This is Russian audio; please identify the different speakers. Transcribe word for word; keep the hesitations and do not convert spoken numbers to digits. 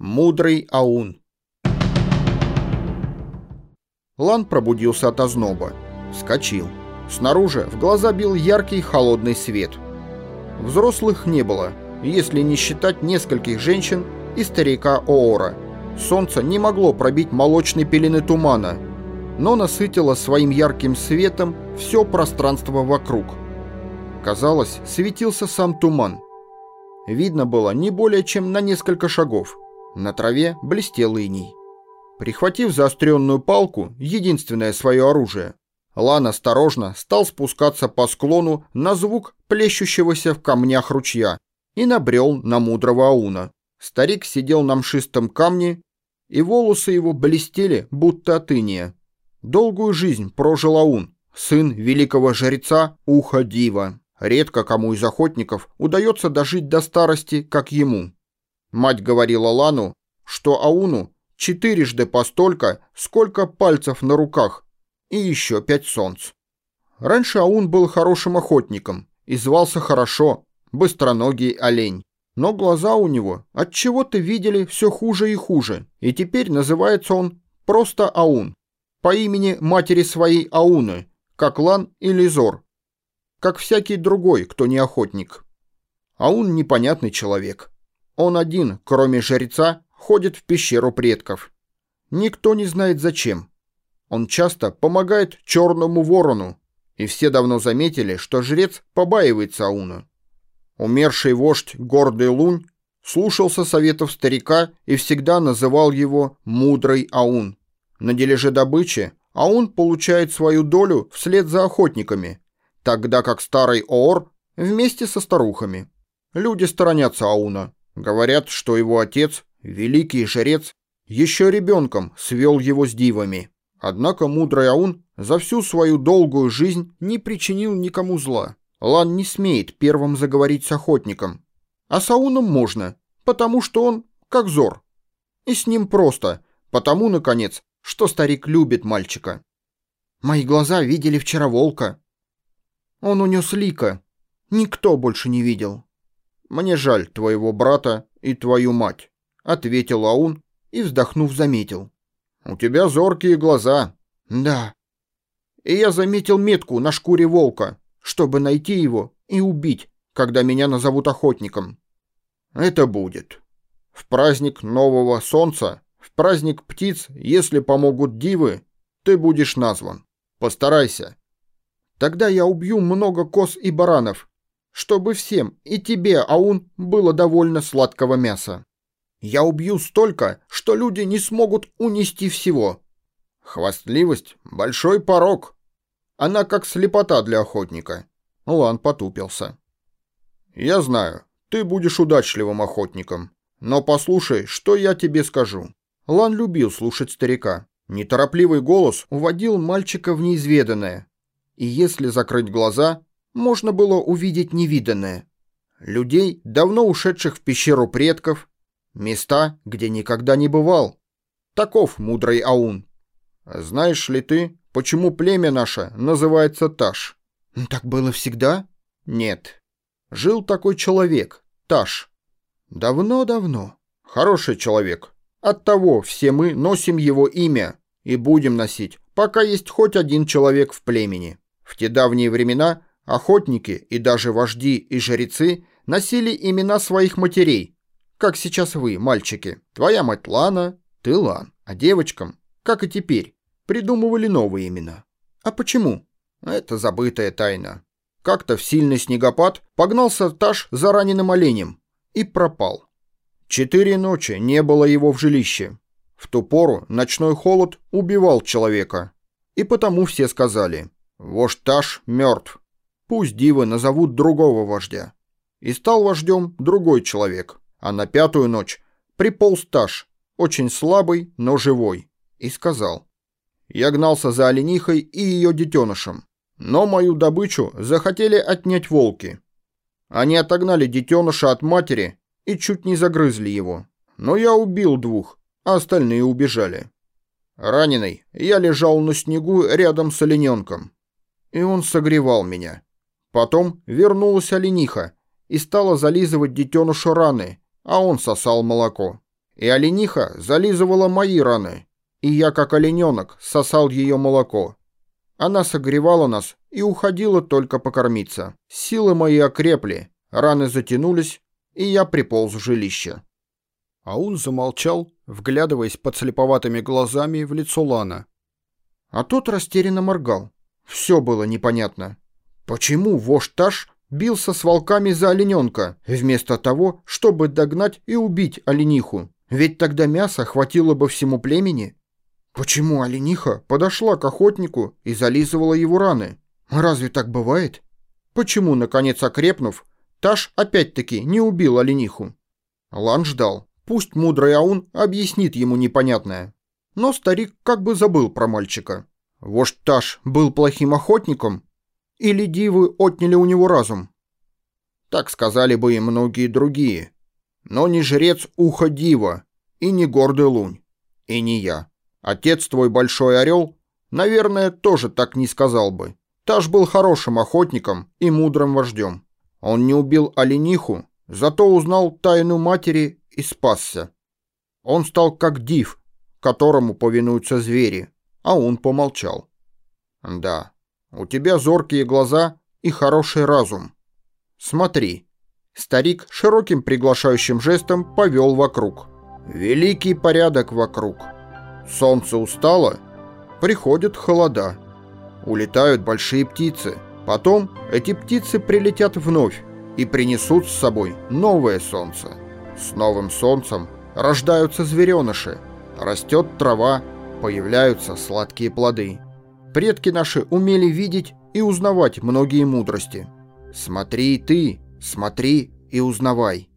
Speaker 1: Мудрый Аун. Лан пробудился от озноба. Вскочил. Снаружи в глаза бил яркий холодный свет. Взрослых не было, если не считать нескольких женщин и старика Оора. Солнце не могло пробить молочной пелены тумана, но насытило своим ярким светом все пространство вокруг. Казалось, светился сам туман. Видно было не более чем на несколько шагов. На траве блестел иней. Прихватив заостренную палку, единственное свое оружие, Лан осторожно стал спускаться по склону на звук плещущегося в камнях ручья и набрел на мудрого Ауна. Старик сидел на мшистом камне, и волосы его блестели, будто от иния. Долгую жизнь прожил Аун, сын великого жреца Уха-Дива. Редко кому из охотников удается дожить до старости, как ему. Мать говорила Лану, что Ауну четырежды постолько, сколько пальцев на руках, и еще пять солнц. Раньше Аун был хорошим охотником и звался хорошо быстроногий олень. Но глаза у него отчего-то видели все хуже и хуже, и теперь называется он просто Аун, по имени матери своей Ауны, как Лан или Зор, как всякий другой, кто не охотник. Аун непонятный человек. Он один, кроме жреца, ходит в пещеру предков. Никто не знает зачем. Он часто помогает черному ворону, и все давно заметили, что жрец побаивается Ауна. Умерший вождь гордый Лунь слушался советов старика и всегда называл его «мудрый Аун». На дележе добычи Аун получает свою долю вслед за охотниками, тогда как старый Оор вместе со старухами. Люди сторонятся Ауна. Говорят, что его отец, великий жрец, еще ребенком свел его с дивами. Однако мудрый Аун за всю свою долгую жизнь не причинил никому зла. Лан не смеет первым заговорить с охотником. А с Ауном можно, потому что он как Зор. И с ним просто, потому, наконец, что старик любит мальчика. Мои глаза видели вчера волка. Он унес лика. Никто больше не видел. «Мне жаль твоего брата и твою мать», — ответил Аун и, вздохнув, заметил. «У тебя зоркие глаза». «Да». «И я заметил метку на шкуре волка, чтобы найти его и убить, когда меня назовут охотником». «Это будет. В праздник нового солнца, в праздник птиц, если помогут дивы, ты будешь назван. Постарайся. Тогда я убью много коз и баранов, чтобы всем, и тебе, Аун, было довольно сладкого мяса. Я убью столько, что люди не смогут унести всего». «Хвастливость — большой порок. Она как слепота для охотника». Лан потупился. «Я знаю, ты будешь удачливым охотником, но послушай, что я тебе скажу». Лан любил слушать старика. Неторопливый голос уводил мальчика в неизведанное, и если закрыть глаза, можно было увидеть невиданное. Людей, давно ушедших в пещеру предков, места, где никогда не бывал. Таков мудрый Аун. Знаешь ли ты, почему племя наше называется Таш? Так было всегда? Нет. Жил такой человек, Таш. Давно-давно. Хороший человек. Оттого все мы носим его имя и будем носить, пока есть хоть один человек в племени. В те давние времена охотники и даже вожди и жрецы носили имена своих матерей, как сейчас вы, мальчики. Твоя мать Лана, ты Лан, а девочкам, как и теперь, придумывали новые имена. А почему? Это забытая тайна. Как-то в сильный снегопад погнался Таш за раненым оленем и пропал. Четыре ночи не было его в жилище. В ту пору ночной холод убивал человека. И потому все сказали: «Вождь Таш мертв. Пусть дивы назовут другого вождя». И стал вождем другой человек. А на пятую ночь приполз Таш, очень слабый, но живой, и сказал: «Я гнался за оленихой и ее детенышем, но мою добычу захотели отнять волки. Они отогнали детеныша от матери и чуть не загрызли его. Но я убил двух, а остальные убежали. Раненый, я лежал на снегу рядом с олененком, и он согревал меня. Потом вернулась олениха и стала зализывать детенышу раны, а он сосал молоко. И олениха зализывала мои раны, и я, как олененок, сосал ее молоко. Она согревала нас и уходила только покормиться. Силы мои окрепли, раны затянулись, и я приполз в жилище».
Speaker 2: Аун замолчал, вглядываясь подслеповатыми глазами в лицо Лана.
Speaker 1: А тот растерянно моргал. Все было непонятно. Почему вождь Таш бился с волками за олененка, вместо того, чтобы догнать и убить олениху? Ведь тогда мяса хватило бы всему племени. Почему олениха подошла к охотнику и зализывала его раны? Разве так бывает? Почему, наконец окрепнув, Таш опять-таки не убил олениху? Лан ждал. Пусть мудрый Аун объяснит ему непонятное. Но старик как бы забыл про мальчика. Вождь Таш был плохим охотником? Или дивы отняли у него разум? Так сказали бы и многие другие. Но не жрец Уха Дива, и не гордый Лунь, и не я. Отец твой Большой Орел, наверное, тоже так не сказал бы. Таш был хорошим охотником и мудрым вождем. Он не убил олениху, зато узнал тайну матери и спасся. Он стал как див, которому повинуются звери, а он помолчал. Да, у тебя зоркие глаза и хороший разум. Смотри. Старик широким приглашающим жестом повел вокруг. Великий порядок вокруг. Солнце устало, приходят холода. Улетают большие птицы. Потом эти птицы прилетят вновь и принесут с собой новое солнце. С новым солнцем рождаются звереныши. Растет трава, появляются сладкие плоды. Предки наши умели видеть и узнавать многие мудрости. Смотри и ты, смотри и узнавай.